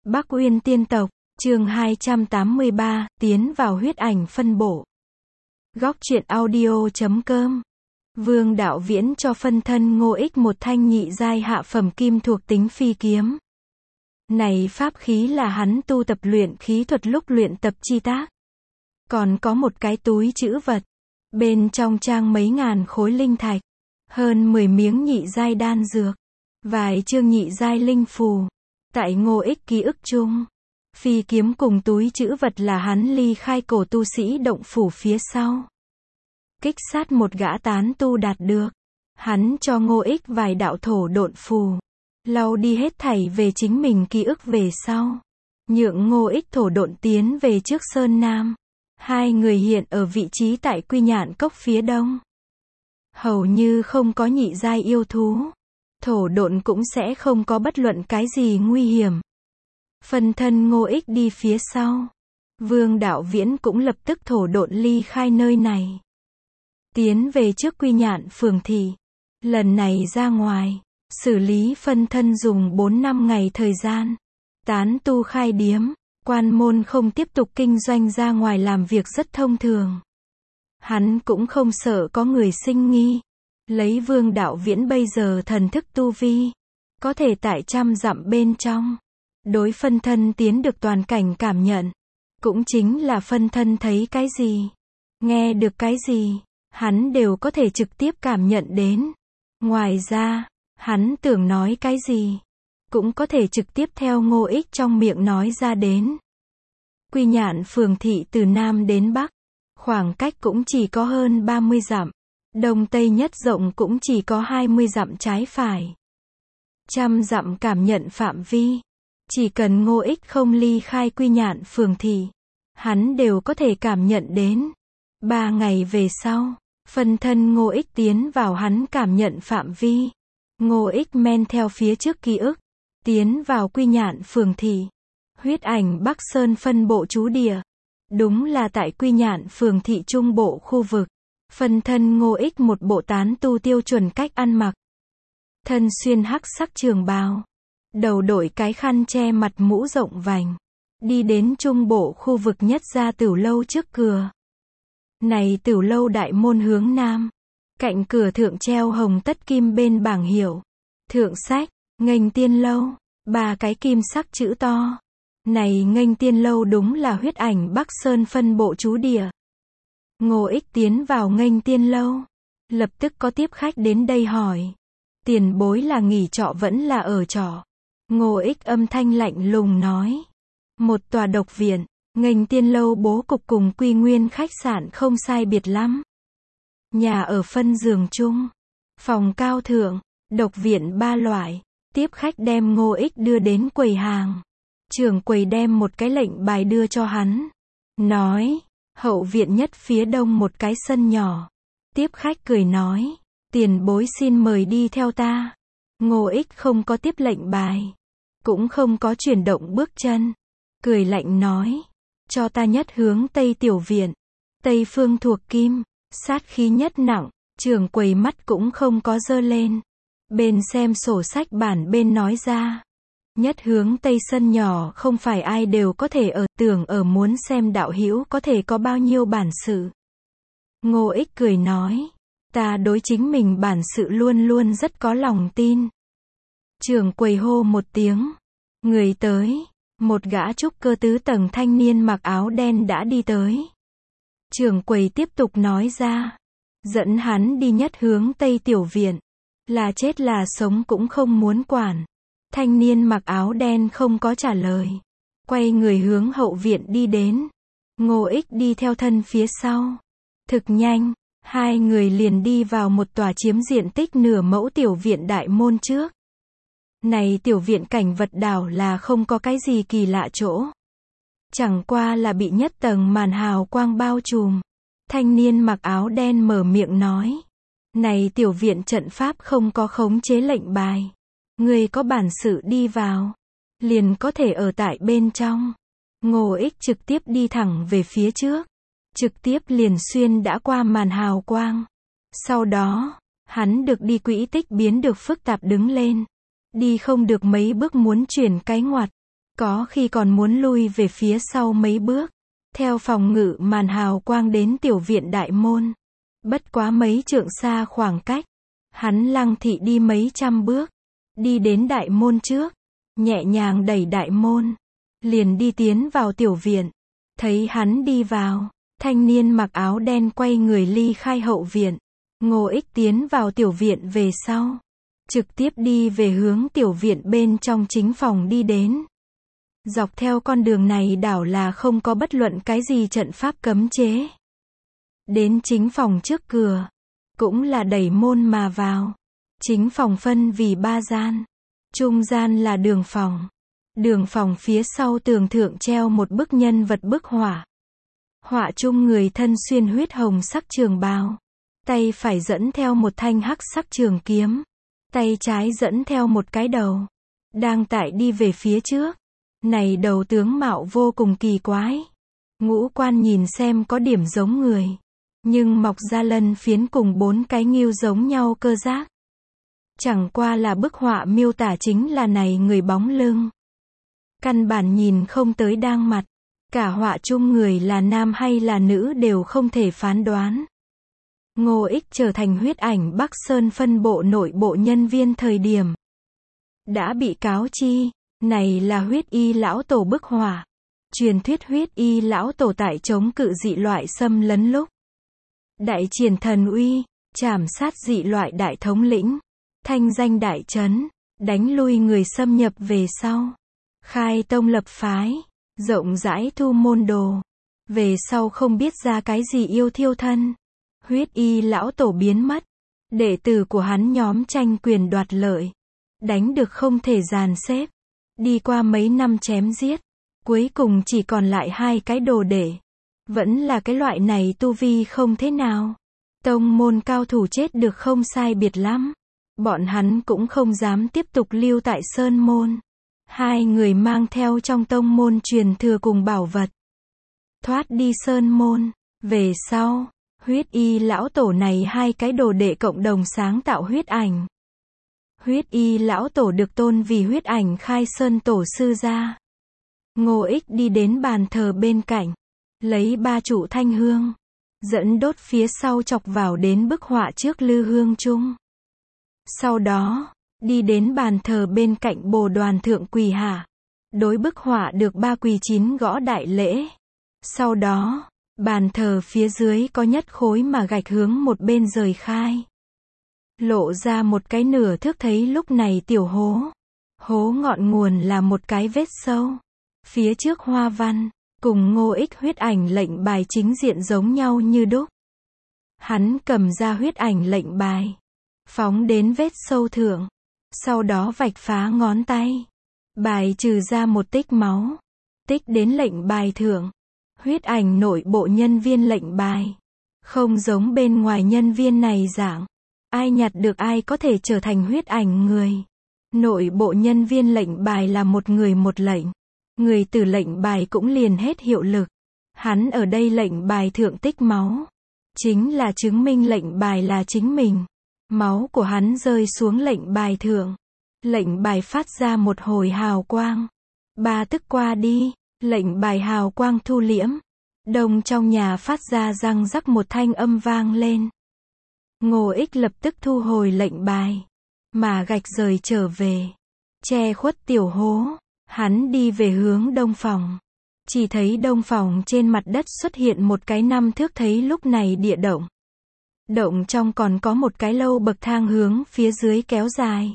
Bắc Uyên Tiên Tộc, chương 283, tiến vào huyết ảnh phân bộ. Góc truyện audio.com. Vương Đạo Viễn cho phân thân Ngô Ích một thanh nhị giai hạ phẩm kim thuộc tính phi kiếm. Này pháp khí là hắn tu tập luyện khí thuật lúc luyện tập chi tác. Còn có một cái túi trữ vật. Bên trong trang mấy ngàn khối linh thạch. Hơn 10 miếng nhị giai đan dược. Vài chương nhị giai linh phù. Tại Ngô Ích ký ức chung, phi kiếm cùng túi trữ vật là hắn ly khai cổ tu sĩ động phủ phía sau. Kích sát một gã tán tu đạt được. Hắn cho Ngô Ích vài đạo thổ độn phù. Lau đi hết thảy về chính mình ký ức về sau. Nhượng Ngô Ích thổ độn tiến về trước Sơn Nam. Hai người hiện ở vị trí tại Quy Nhạn Cốc phía đông. Hầu như không có nhị giai yêu thú. Thổ độn cũng sẽ không có bất luận cái gì nguy hiểm. Phân thân Ngô Ích đi phía sau. Vương Đạo Viễn cũng lập tức thổ độn ly khai nơi này. Tiến về trước Quy Nhạn phường thị. Lần này ra ngoài, xử lý phân thân dùng 4-5 ngày thời gian. Tán tu khai điếm, quan môn không tiếp tục kinh doanh ra ngoài làm việc rất thông thường. Hắn cũng không sợ có người sinh nghi. Lấy Vương Đạo Viễn bây giờ thần thức tu vi, có thể tại 100 dặm bên trong, đối phân thân tiến được toàn cảnh cảm nhận. Cũng chính là phân thân thấy cái gì, nghe được cái gì, hắn đều có thể trực tiếp cảm nhận đến. Ngoài ra, hắn tưởng nói cái gì, cũng có thể trực tiếp theo Ngô Ích trong miệng nói ra đến. Quy Nhạn phường thị từ Nam đến Bắc, khoảng cách cũng chỉ có hơn 30 dặm. Đông Tây nhất rộng cũng chỉ có 20 dặm trái phải. 100 dặm cảm nhận phạm vi. Chỉ cần Ngô Ích không ly khai Quy Nhạn phường thị, hắn đều có thể cảm nhận đến. 3 ngày về sau, phân thân Ngô Ích tiến vào hắn cảm nhận phạm vi. Ngô Ích men theo phía trước ký ức, tiến vào Quy Nhạn phường thị. Huyết ảnh Bắc Sơn phân bộ trú địa. Đúng là tại Quy Nhạn phường thị trung bộ khu vực. Phân thân Ngô Ích một bộ tán tu tiêu chuẩn cách ăn mặc. Thân xuyên hắc sắc trường bào. Đầu đội cái khăn che mặt mũ rộng vành. Đi đến trung bộ khu vực nhất ra tửu lâu trước cửa. Này tửu lâu đại môn hướng Nam. Cạnh cửa thượng treo hồng tất kim bên bảng hiệu. Thượng sách, Nghênh Tiên Lâu. 3 cái kim sắc chữ to. Này Nghênh Tiên Lâu đúng là huyết ảnh Bắc Sơn phân bộ trú địa. Ngô Ích tiến vào Nghênh Tiên Lâu. Lập tức có tiếp khách đến đây hỏi. Tiền bối là nghỉ trọ vẫn là ở trọ? Ngô Ích âm thanh lạnh lùng nói. Một tòa độc viện. Nghênh Tiên Lâu bố cục cùng Quy Nguyên khách sạn không sai biệt lắm. Nhà ở phân giường chung. Phòng cao thượng. Độc viện 3 loại. Tiếp khách đem Ngô Ích đưa đến quầy hàng. Trưởng quầy đem một cái lệnh bài đưa cho hắn. Nói. Hậu viện nhất phía đông một cái sân nhỏ. Tiếp khách cười nói. Tiền bối xin mời đi theo ta. Ngô Ích không có tiếp lệnh bài. Cũng không có chuyển động bước chân. Cười lạnh nói. Cho ta nhất hướng Tây tiểu viện. Tây phương thuộc kim. Sát khí nhất nặng. Trưởng quầy mắt cũng không có dơ lên. Bên xem sổ sách bản bên nói ra. Nhất hướng Tây sân nhỏ không phải ai đều có thể ở, tưởng ở muốn xem đạo hữu có thể có bao nhiêu bản sự. Ngô Ích cười nói. Ta đối chính mình bản sự luôn luôn rất có lòng tin. Trưởng quầy hô một tiếng. Người tới. Một gã trúc cơ tứ tầng thanh niên mặc áo đen đã đi tới. Trưởng quầy tiếp tục nói ra. Dẫn hắn đi nhất hướng Tây tiểu viện. Là chết là sống cũng không muốn quản. Thanh niên mặc áo đen không có trả lời. Quay người hướng hậu viện đi đến. Ngô Ích đi theo thân phía sau. Thực nhanh, hai người liền đi vào một tòa chiếm diện tích nửa mẫu tiểu viện đại môn trước. Này tiểu viện cảnh vật đảo là không có cái gì kỳ lạ chỗ. Chẳng qua là bị nhất tầng màn hào quang bao trùm. Thanh niên mặc áo đen mở miệng nói. Này tiểu viện trận pháp không có khống chế lệnh bài. Người có bản sự đi vào, liền có thể ở tại bên trong. Ngô Ích trực tiếp đi thẳng về phía trước. Trực tiếp liền xuyên đã qua màn hào quang. Sau đó, hắn được đi quỹ tích biến được phức tạp đứng lên. Đi không được mấy bước muốn chuyển cái ngoặt. có khi còn muốn lui về phía sau mấy bước, theo phòng ngự màn hào quang đến tiểu viện đại môn. Bất quá mấy trượng xa khoảng cách, hắn lăng thị đi mấy trăm bước, đi đến đại môn trước, nhẹ nhàng đẩy đại môn, liền đi tiến vào tiểu viện. Thấy hắn đi vào, thanh niên mặc áo đen quay người ly khai hậu viện. Ngô Ích tiến vào tiểu viện về sau, trực tiếp đi về hướng tiểu viện bên trong chính phòng đi đến. Dọc theo con đường này đảo là không có bất luận cái gì trận pháp cấm chế. Đến chính phòng trước cửa, cũng là đẩy môn mà vào. Chính phòng phân vì 3 gian. Trung gian là đường phòng. Đường phòng phía sau tường thượng treo một bức nhân vật bức họa. Họa chung người thân xuyên huyết hồng sắc trường bào. Tay phải dẫn theo một thanh hắc sắc trường kiếm. Tay trái dẫn theo một cái đầu. Đang tại đi về phía trước. Này đầu tướng mạo vô cùng kỳ quái. Ngũ quan nhìn xem có điểm giống người. Nhưng mọc ra lân phiến cùng 4 cái nghêu giống nhau cơ giác. Chẳng qua là bức họa miêu tả chính là này người bóng lưng. Căn bản nhìn không tới đang mặt. Cả họa chung người là nam hay là nữ đều không thể phán đoán. Ngô Ích trở thành huyết ảnh Bắc Sơn phân bộ nội bộ nhân viên thời điểm. Đã bị cáo chi, này là huyết y lão tổ bức họa. Truyền thuyết huyết y lão tổ tại chống cự dị loại xâm lấn lúc. Đại triển thần uy, trảm sát dị loại đại thống lĩnh. Thanh danh đại trấn, đánh lui người xâm nhập về sau. Khai tông lập phái, rộng rãi thu môn đồ. Về sau không biết ra cái gì yêu thiêu thân. Huyết y lão tổ biến mất. Đệ tử của hắn nhóm tranh quyền đoạt lợi. Đánh được không thể dàn xếp. Đi qua mấy năm chém giết. Cuối cùng chỉ còn lại 2 cái đồ đệ. Vẫn là cái loại này tu vi không thế nào. Tông môn cao thủ chết được không sai biệt lắm. Bọn hắn cũng không dám tiếp tục lưu tại Sơn Môn. 2 người mang theo trong tông môn truyền thừa cùng bảo vật. Thoát đi Sơn Môn. Về sau, huyết y lão tổ này 2 cái đồ đệ cộng đồng sáng tạo huyết ảnh. Huyết y lão tổ được tôn vì huyết ảnh khai sơn tổ sư gia. Ngô Ích đi đến bàn thờ bên cạnh. Lấy 3 trụ thanh hương. Dẫn đốt phía sau chọc vào đến bức họa trước lư hương chung. Sau đó, đi đến bàn thờ bên cạnh bồ đoàn thượng quỳ hạ. Đối bức họa được 3 quỳ 9 gõ đại lễ. Sau đó, bàn thờ phía dưới có nhất khối mà gạch hướng một bên rời khai. Lộ ra một cái nửa thước thấy lúc này tiểu hố. Hố ngọn nguồn là một cái vết sâu. Phía trước hoa văn, cùng Ngô Ích huyết ảnh lệnh bài chính diện giống nhau như đúc. Hắn cầm ra huyết ảnh lệnh bài. Phóng đến vết sâu thượng. Sau đó vạch phá ngón tay. Bài trừ ra một tích máu. Tích đến lệnh bài thượng. Huyết ảnh nội bộ nhân viên lệnh bài. Không giống bên ngoài nhân viên này dạng. Ai nhặt được ai có thể trở thành huyết ảnh người. Nội bộ nhân viên lệnh bài là một người một lệnh. Người từ lệnh bài cũng liền hết hiệu lực. Hắn ở đây lệnh bài thượng tích máu. Chính là chứng minh lệnh bài là chính mình. Máu của hắn rơi xuống lệnh bài thượng. Lệnh bài phát ra một hồi hào quang. 3 tức qua đi, lệnh bài hào quang thu liễm. Đông trong nhà phát ra răng rắc một thanh âm vang lên. Ngô Ích lập tức thu hồi lệnh bài. Mà gạch rời trở về. Che khuất tiểu hố. Hắn đi về hướng đông phòng. Chỉ thấy đông phòng trên mặt đất xuất hiện một cái 5 thước thấy lúc này địa động. Động trong còn có một cái lâu bậc thang hướng phía dưới kéo dài.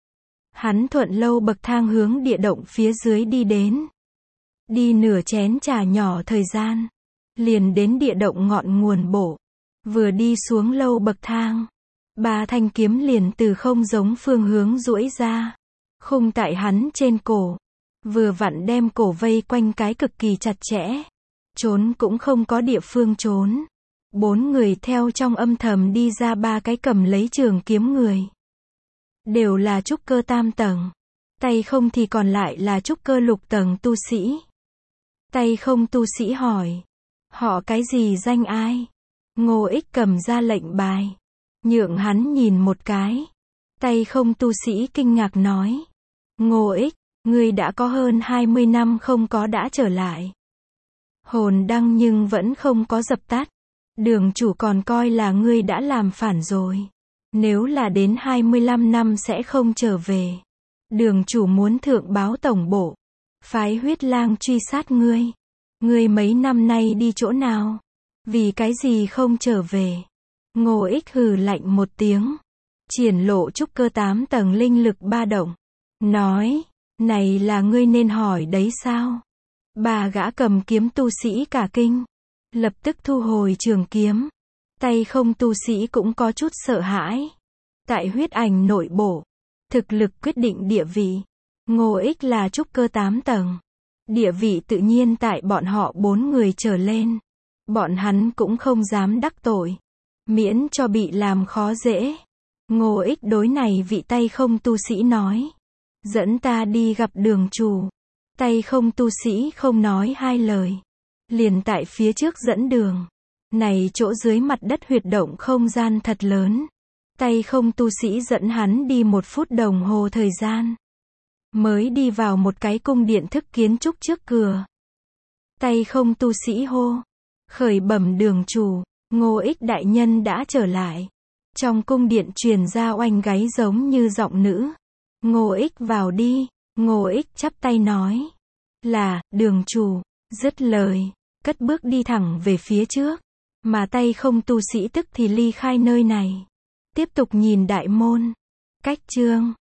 Hắn thuận lâu bậc thang hướng địa động phía dưới đi đến. Đi nửa chén trà nhỏ thời gian. Liền đến địa động ngọn nguồn bộ. Vừa đi xuống lâu bậc thang. 3 thanh kiếm liền từ không giống phương hướng duỗi ra. Khung tại hắn trên cổ. Vừa vặn đem cổ vây quanh cái cực kỳ chặt chẽ. Trốn cũng không có địa phương trốn. 4 người theo trong âm thầm đi ra 3 cái cầm lấy trường kiếm người. Đều là trúc cơ tam tầng. Tay không thì còn lại là trúc cơ lục tầng tu sĩ. Tay không tu sĩ hỏi. Họ cái gì danh ai? Ngô Ích cầm ra lệnh bài. Nhượng hắn nhìn một cái. Tay không tu sĩ kinh ngạc nói. Ngô Ích, Ngươi đã có hơn 20 năm không có đã trở lại. Hồn đăng nhưng vẫn không có dập tắt. Đường chủ còn coi là ngươi đã làm phản rồi. Nếu là đến 25 năm sẽ không trở về. Đường chủ muốn thượng báo tổng bộ. Phái huyết lang truy sát ngươi. Ngươi mấy năm nay đi chỗ nào? Vì cái gì không trở về? Ngô Ích hừ lạnh một tiếng. Triển lộ trúc cơ 8 tầng linh lực ba động. Nói, này là ngươi nên hỏi đấy sao? Bà gã cầm kiếm tu sĩ cả kinh. Lập tức thu hồi trường kiếm. Tay không tu sĩ cũng có chút sợ hãi. Tại huyết ảnh nội bộ, thực lực quyết định địa vị. Ngô Ích là trúc cơ 8 tầng. Địa vị tự nhiên tại bọn họ 4 người trở lên. Bọn hắn cũng không dám đắc tội. Miễn cho bị làm khó dễ. Ngô Ích đối này vị tay không tu sĩ nói. Dẫn ta đi gặp đường chủ. Tay không tu sĩ không nói hai lời. Liền tại phía trước dẫn đường. Này chỗ dưới mặt đất huyệt động không gian thật lớn. Tay không tu sĩ dẫn hắn đi 1 phút đồng hồ thời gian. Mới đi vào một cái cung điện thức kiến trúc trước cửa. Tay không tu sĩ hô. Khởi bẩm đường chủ, Ngô Ích đại nhân đã trở lại. Trong cung điện truyền ra oanh gáy giống như giọng nữ. Ngô Ích vào đi. Ngô Ích chắp tay nói. Là, đường chủ. Dứt lời. Cất bước đi thẳng về phía trước. Mà tay không tu sĩ tức thì ly khai nơi này. Tiếp tục nhìn đại môn. Cách chương